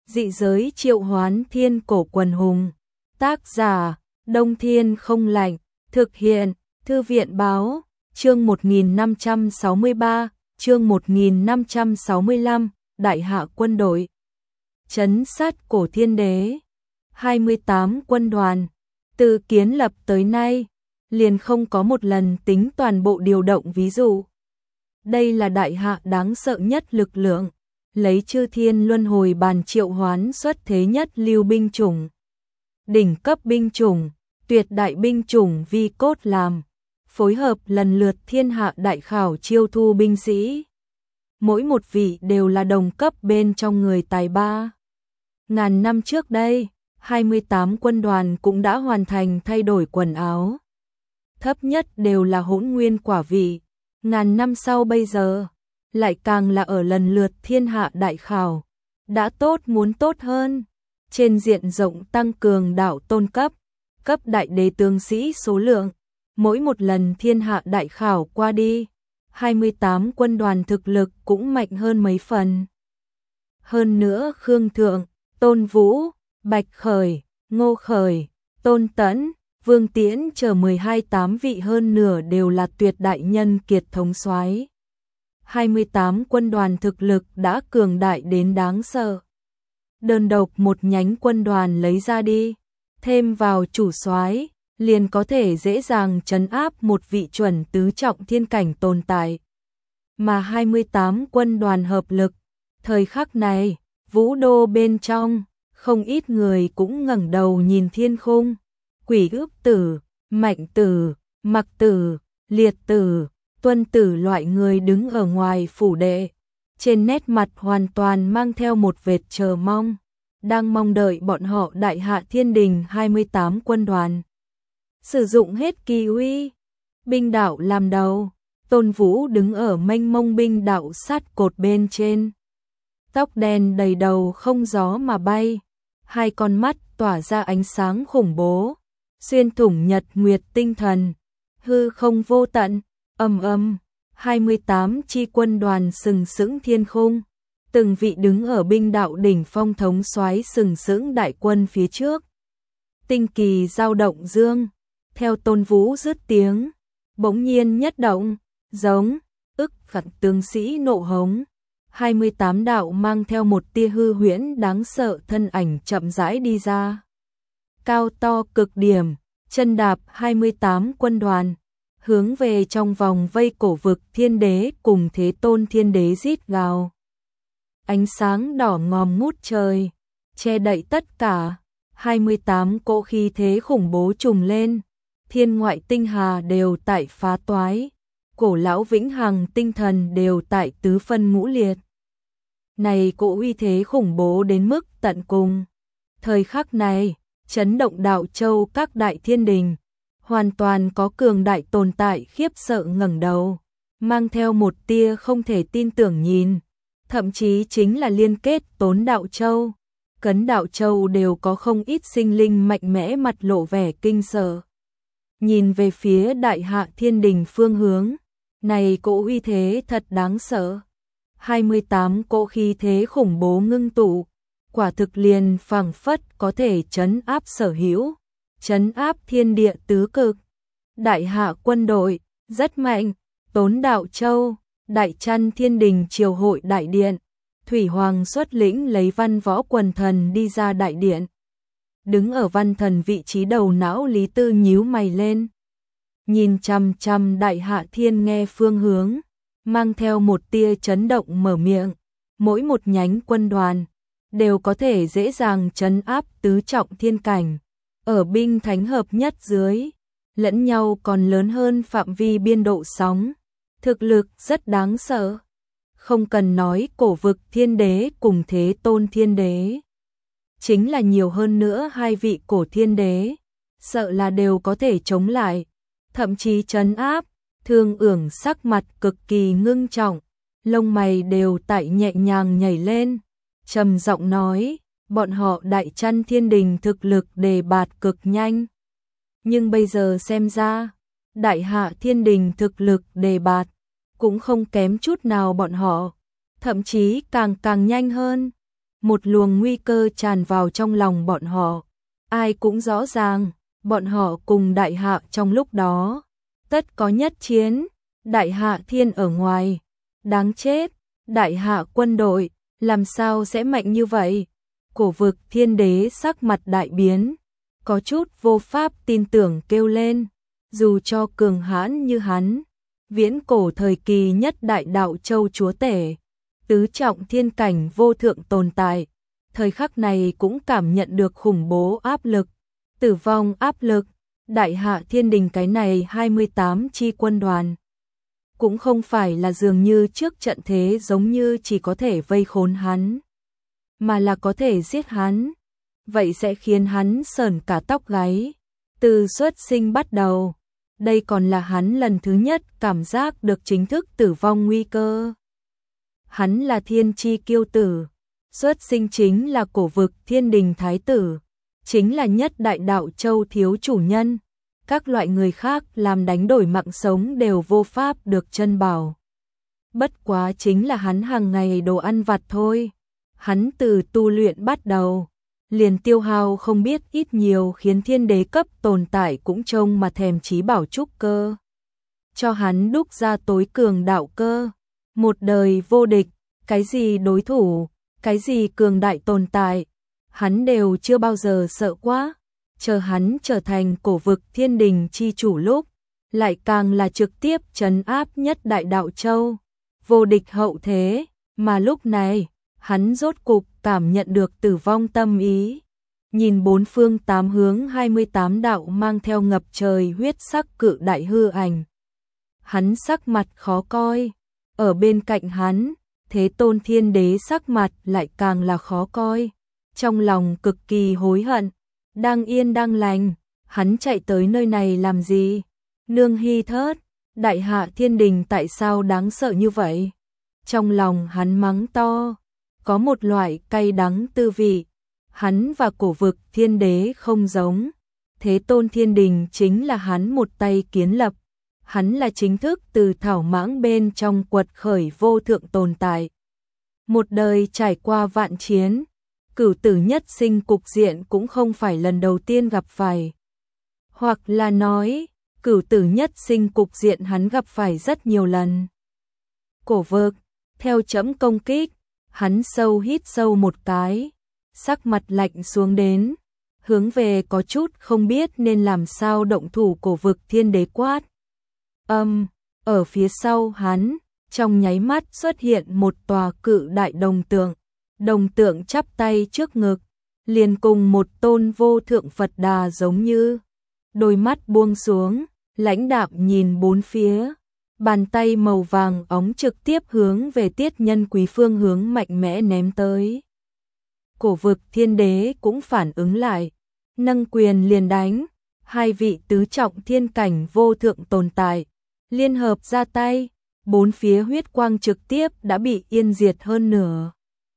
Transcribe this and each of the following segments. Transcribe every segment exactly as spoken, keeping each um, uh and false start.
Dị giới triệu hoán thiên cổ quần hùng. Tác giả, Đông Thiên không lạnh. Thực hiện, Thư viện báo, chương một nghìn năm trăm sáu mươi ba, chương một nghìn năm trăm sáu mươi lăm, Đại hạ quân đội. Trấn sát cổ thiên đế. hai mươi tám quân đoàn. Từ kiến lập tới nay, liền không có một lần tính toàn bộ điều động ví dụ. Đây là đại hạ đáng sợ nhất lực lượng, lấy chư thiên luân hồi bàn triệu hoán xuất thế nhất lưu binh chủng. Đỉnh cấp binh chủng, tuyệt đại binh chủng vi cốt làm, phối hợp lần lượt thiên hạ đại khảo chiêu thu binh sĩ. Mỗi một vị đều là đồng cấp bên trong người tài ba. Ngàn năm trước đây, hai mươi tám quân đoàn cũng đã hoàn thành thay đổi quần áo. Thấp nhất đều là hỗn nguyên quả vị. Ngàn năm sau bây giờ, lại càng là ở lần lượt thiên hạ đại khảo. Đã tốt muốn tốt hơn. Trên diện rộng tăng cường đạo tôn cấp, cấp đại đế tướng sĩ số lượng. Mỗi một lần thiên hạ đại khảo qua đi, hai mươi tám quân đoàn thực lực cũng mạnh hơn mấy phần. Hơn nữa Khương Thượng, Tôn Vũ, Bạch Khởi, Ngô Khởi, Tôn Tẫn, Vương Tiễn chờ mười hai tám vị hơn nửa đều là tuyệt đại nhân kiệt thống soái. hai mươi tám quân đoàn thực lực đã cường đại đến đáng sợ. Đơn độc một nhánh quân đoàn lấy ra đi, thêm vào chủ soái, liền có thể dễ dàng trấn áp một vị chuẩn tứ trọng thiên cảnh tồn tại. Mà hai mươi tám quân đoàn hợp lực, thời khắc này, vũ đô bên trong, không ít người cũng ngẩng đầu nhìn thiên khung. Quỷ ước tử, mạnh tử, mặc tử, liệt tử, tuân tử loại người đứng ở ngoài phủ đệ, trên nét mặt hoàn toàn mang theo một vệt chờ mong, đang mong đợi bọn họ đại hạ thiên đình hai mươi tám quân đoàn. Sử dụng hết kỳ uy, binh đạo làm đầu, Tôn Vũ đứng ở mênh mông binh đạo sát cột bên trên. Tóc đen đầy đầu không gió mà bay, hai con mắt tỏa ra ánh sáng khủng bố, xuyên thủng nhật nguyệt tinh thần, hư không vô tận, ầm ầm, hai mươi tám chi quân đoàn sừng sững thiên khung, từng vị đứng ở binh đạo đỉnh phong thống soái sừng sững đại quân phía trước. Tinh kỳ dao động dương, theo Tôn Vũ dứt tiếng, bỗng nhiên nhất động, giống, ức khẩn tướng sĩ nộ hống. hai mươi tám đạo mang theo một tia hư huyễn đáng sợ thân ảnh chậm rãi đi ra. Cao to cực điểm, chân đạp hai mươi tám quân đoàn, hướng về trong vòng vây cổ vực thiên đế cùng Thế Tôn thiên đế rít gào. Ánh sáng đỏ ngòm ngút trời, che đậy tất cả, hai mươi tám cỗ khí thế khủng bố trùng lên, thiên ngoại tinh hà đều tại phá toái, cổ lão vĩnh hằng tinh thần đều tại tứ phân ngũ liệt. Này cỗ uy thế khủng bố đến mức tận cùng. Thời khắc này, chấn động đạo châu các đại thiên đình, hoàn toàn có cường đại tồn tại khiếp sợ ngẩng đầu, mang theo một tia không thể tin tưởng nhìn, thậm chí chính là liên kết Tốn Đạo Châu, Cấn Đạo Châu đều có không ít sinh linh mạnh mẽ mặt lộ vẻ kinh sợ. Nhìn về phía đại hạ thiên đình phương hướng, này cỗ uy thế thật đáng sợ. hai mươi tám cỗ khí thế khủng bố ngưng tụ, quả thực liền phảng phất có thể trấn áp sở hữu, trấn áp thiên địa tứ cực. Đại hạ quân đội, rất mạnh, Tốn Đạo Châu, Đại Chăn Thiên Đình triều hội đại điện, Thủy Hoàng xuất lĩnh lấy văn võ quần thần đi ra đại điện. Đứng ở văn thần vị trí đầu não Lý Tư nhíu mày lên. Nhìn chằm chằm đại hạ thiên nghe phương hướng, mang theo một tia chấn động mở miệng, mỗi một nhánh quân đoàn đều có thể dễ dàng trấn áp tứ trọng thiên cảnh, ở binh thánh hợp nhất dưới, lẫn nhau còn lớn hơn phạm vi biên độ sóng, thực lực rất đáng sợ. Không cần nói cổ vực thiên đế cùng Thế Tôn thiên đế, chính là nhiều hơn nữa hai vị cổ thiên đế, sợ là đều có thể chống lại, thậm chí trấn áp. Thương Ưởng sắc mặt cực kỳ ngưng trọng, lông mày đều tại nhẹ nhàng nhảy lên, trầm giọng nói, bọn họ Đại Chăn Thiên Đình thực lực đề bạt cực nhanh. Nhưng bây giờ xem ra, Đại Hạ Thiên Đình thực lực đề bạt cũng không kém chút nào bọn họ, thậm chí càng càng nhanh hơn. một luồng nguy cơ tràn vào trong lòng bọn họ. Ai cũng rõ ràng, bọn họ cùng đại hạ trong lúc đó tất có nhất chiến, đại hạ thiên ở ngoài. Đáng chết, đại hạ quân đội, làm sao sẽ mạnh như vậy? Cổ vực thiên đế sắc mặt đại biến, có chút vô pháp tin tưởng kêu lên, dù cho cường hãn như hắn, viễn cổ thời kỳ nhất đại đạo châu chúa tể, tứ trọng thiên cảnh vô thượng tồn tại, thời khắc này cũng cảm nhận được khủng bố áp lực, tử vong áp lực, đại hạ thiên đình cái này hai mươi tám chi quân đoàn. Cũng không phải là dường như trước trận thế giống như chỉ có thể vây khốn hắn, mà là có thể giết hắn. Vậy sẽ khiến hắn sởn cả tóc gáy. Từ xuất sinh bắt đầu, đây còn là hắn lần thứ nhất cảm giác được chính thức tử vong nguy cơ. Hắn là thiên chi kiêu tử, xuất sinh chính là cổ vực thiên đình thái tử, chính là nhất đại đạo châu thiếu chủ nhân. Các loại người khác làm đánh đổi mạng sống đều vô pháp được chân bảo. Bất quá chính là hắn hàng ngày đồ ăn vặt thôi. Hắn từ tu luyện bắt đầu, liền tiêu hao không biết ít nhiều khiến thiên đế cấp tồn tại cũng trông mà thèm chí bảo trúc cơ. Cho hắn đúc ra tối cường đạo cơ, một đời vô địch, cái gì đối thủ, cái gì cường đại tồn tại, hắn đều chưa bao giờ sợ quá. Chờ hắn trở thành cổ vực thiên đình chi chủ lúc, lại càng là trực tiếp trấn áp nhất đại đạo châu, vô địch hậu thế, mà lúc này, hắn rốt cục cảm nhận được tử vong tâm ý. Nhìn bốn phương tám hướng hai mươi tám đạo mang theo ngập trời huyết sắc cự đại hư ảnh. Hắn sắc mặt khó coi, ở bên cạnh hắn, Thế Tôn Thiên Đế sắc mặt lại càng là khó coi, trong lòng cực kỳ hối hận. Đang yên đang lành, hắn chạy tới nơi này làm gì? Nương Hy Thớt, đại hạ thiên đình tại sao đáng sợ như vậy? Trong lòng hắn mắng to, có một loại cay đắng tư vị. Hắn và cổ vực thiên đế không giống. Thế Tôn Thiên Đình chính là hắn một tay kiến lập. Hắn là chính thức từ thảo mãng bên trong quật khởi vô thượng tồn tại. Một đời trải qua vạn chiến, cửu tử nhất sinh cục diện cũng không phải lần đầu tiên gặp phải. Hoặc là nói, cửu tử nhất sinh cục diện hắn gặp phải rất nhiều lần. Cổ vực, theo chấm công kích, hắn sâu hít sâu một cái, sắc mặt lạnh xuống đến, hướng về có chút không biết nên làm sao động thủ cổ vực thiên đế quát. Âm, ở phía sau hắn, trong nháy mắt xuất hiện một tòa cự đại đồng tượng. Đồng tượng chắp tay trước ngực, liền cùng một tôn vô thượng Phật Đà giống như. Đôi mắt buông xuống, lãnh đạm nhìn bốn phía. Bàn tay màu vàng óng trực tiếp hướng về Tiết Nhân Quý phương hướng mạnh mẽ ném tới. Cổ vực thiên đế cũng phản ứng lại, nâng quyền liền đánh. Hai vị tứ trọng thiên cảnh vô thượng tồn tại, liên hợp ra tay, bốn phía huyết quang trực tiếp đã bị yên diệt hơn nửa.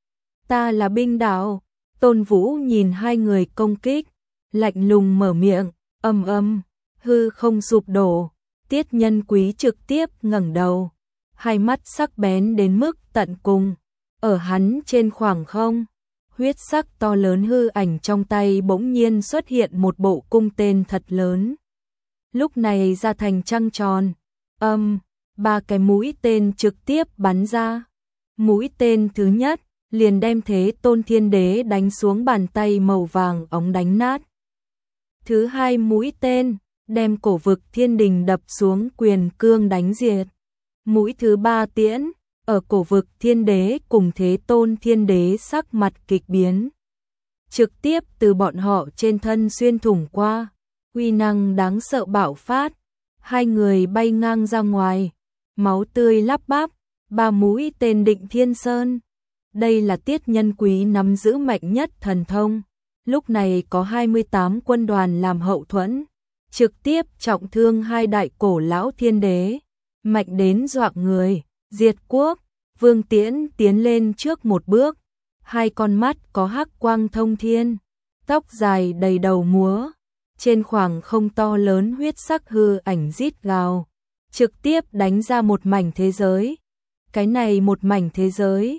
Ta là binh đạo, Tôn Vũ nhìn hai người công kích, lạnh lùng mở miệng, âm âm, hư không sụp đổ. Tiết Nhân Quý trực tiếp ngẩng đầu, hai mắt sắc bén đến mức tận cùng, ở hắn trên khoảng không, huyết sắc to lớn hư ảnh trong tay bỗng nhiên xuất hiện một bộ cung tên thật lớn. Lúc này ra thành trăng tròn, âm, ba cái mũi tên trực tiếp bắn ra. Mũi tên thứ nhất liền đem Thế Tôn Thiên Đế đánh xuống bàn tay màu vàng óng đánh nát. Thứ hai mũi tên đem cổ vực thiên đình đập xuống quyền cương đánh diệt. Mũi thứ ba tiễn ở cổ vực thiên đế cùng Thế Tôn Thiên Đế sắc mặt kịch biến, trực tiếp từ bọn họ trên thân xuyên thủng qua, uy năng đáng sợ bạo phát, hai người bay ngang ra ngoài, máu tươi lắp bắp, ba mũi tên định thiên sơn. Đây là Tiết Nhân Quý nắm giữ mạnh nhất thần thông, lúc này có hai mươi tám quân đoàn làm hậu thuẫn, trực tiếp trọng thương hai đại cổ lão thiên đế, mạnh đến dọa người, diệt quốc. Vương Tiễn tiến lên trước một bước, hai con mắt có hắc quang thông thiên, tóc dài đầy đầu múa, trên khoảng không to lớn huyết sắc hư ảnh rít gào, trực tiếp đánh ra một mảnh thế giới. Cái này một mảnh thế giới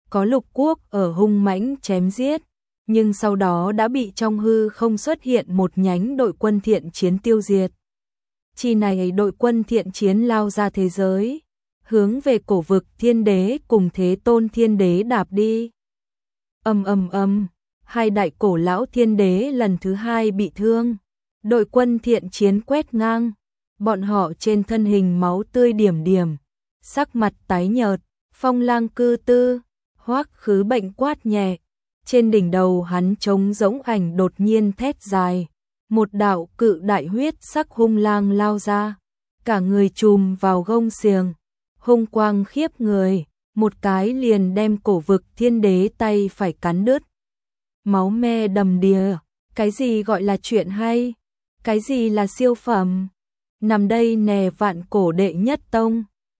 có lục quốc ở hung mãnh chém giết, nhưng sau đó đã bị trong hư không xuất hiện một nhánh đội quân thiện chiến tiêu diệt. Chi này đội quân thiện chiến lao ra thế giới, hướng về cổ vực thiên đế cùng Thế Tôn thiên đế đạp đi. Ầm ầm ầm, hai đại cổ lão thiên đế lần thứ hai bị thương. Đội quân thiện chiến quét ngang, bọn họ trên thân hình máu tươi điểm điểm, sắc mặt tái nhợt. Phong Lang cư tư, Hoắc Khứ Bệnh quát nhẹ, trên đỉnh đầu hắn trống rỗng ảnh đột nhiên thét dài, một đạo cự đại huyết sắc hung lang lao ra, cả người trùm vào gông xiềng, hung quang khiếp người, một cái liền đem cổ vực thiên đế tay phải cắn đứt. Máu me đầm đìa, cái gì gọi là chuyện hay, cái gì là siêu phẩm, nằm đây nè vạn cổ đệ nhất tông.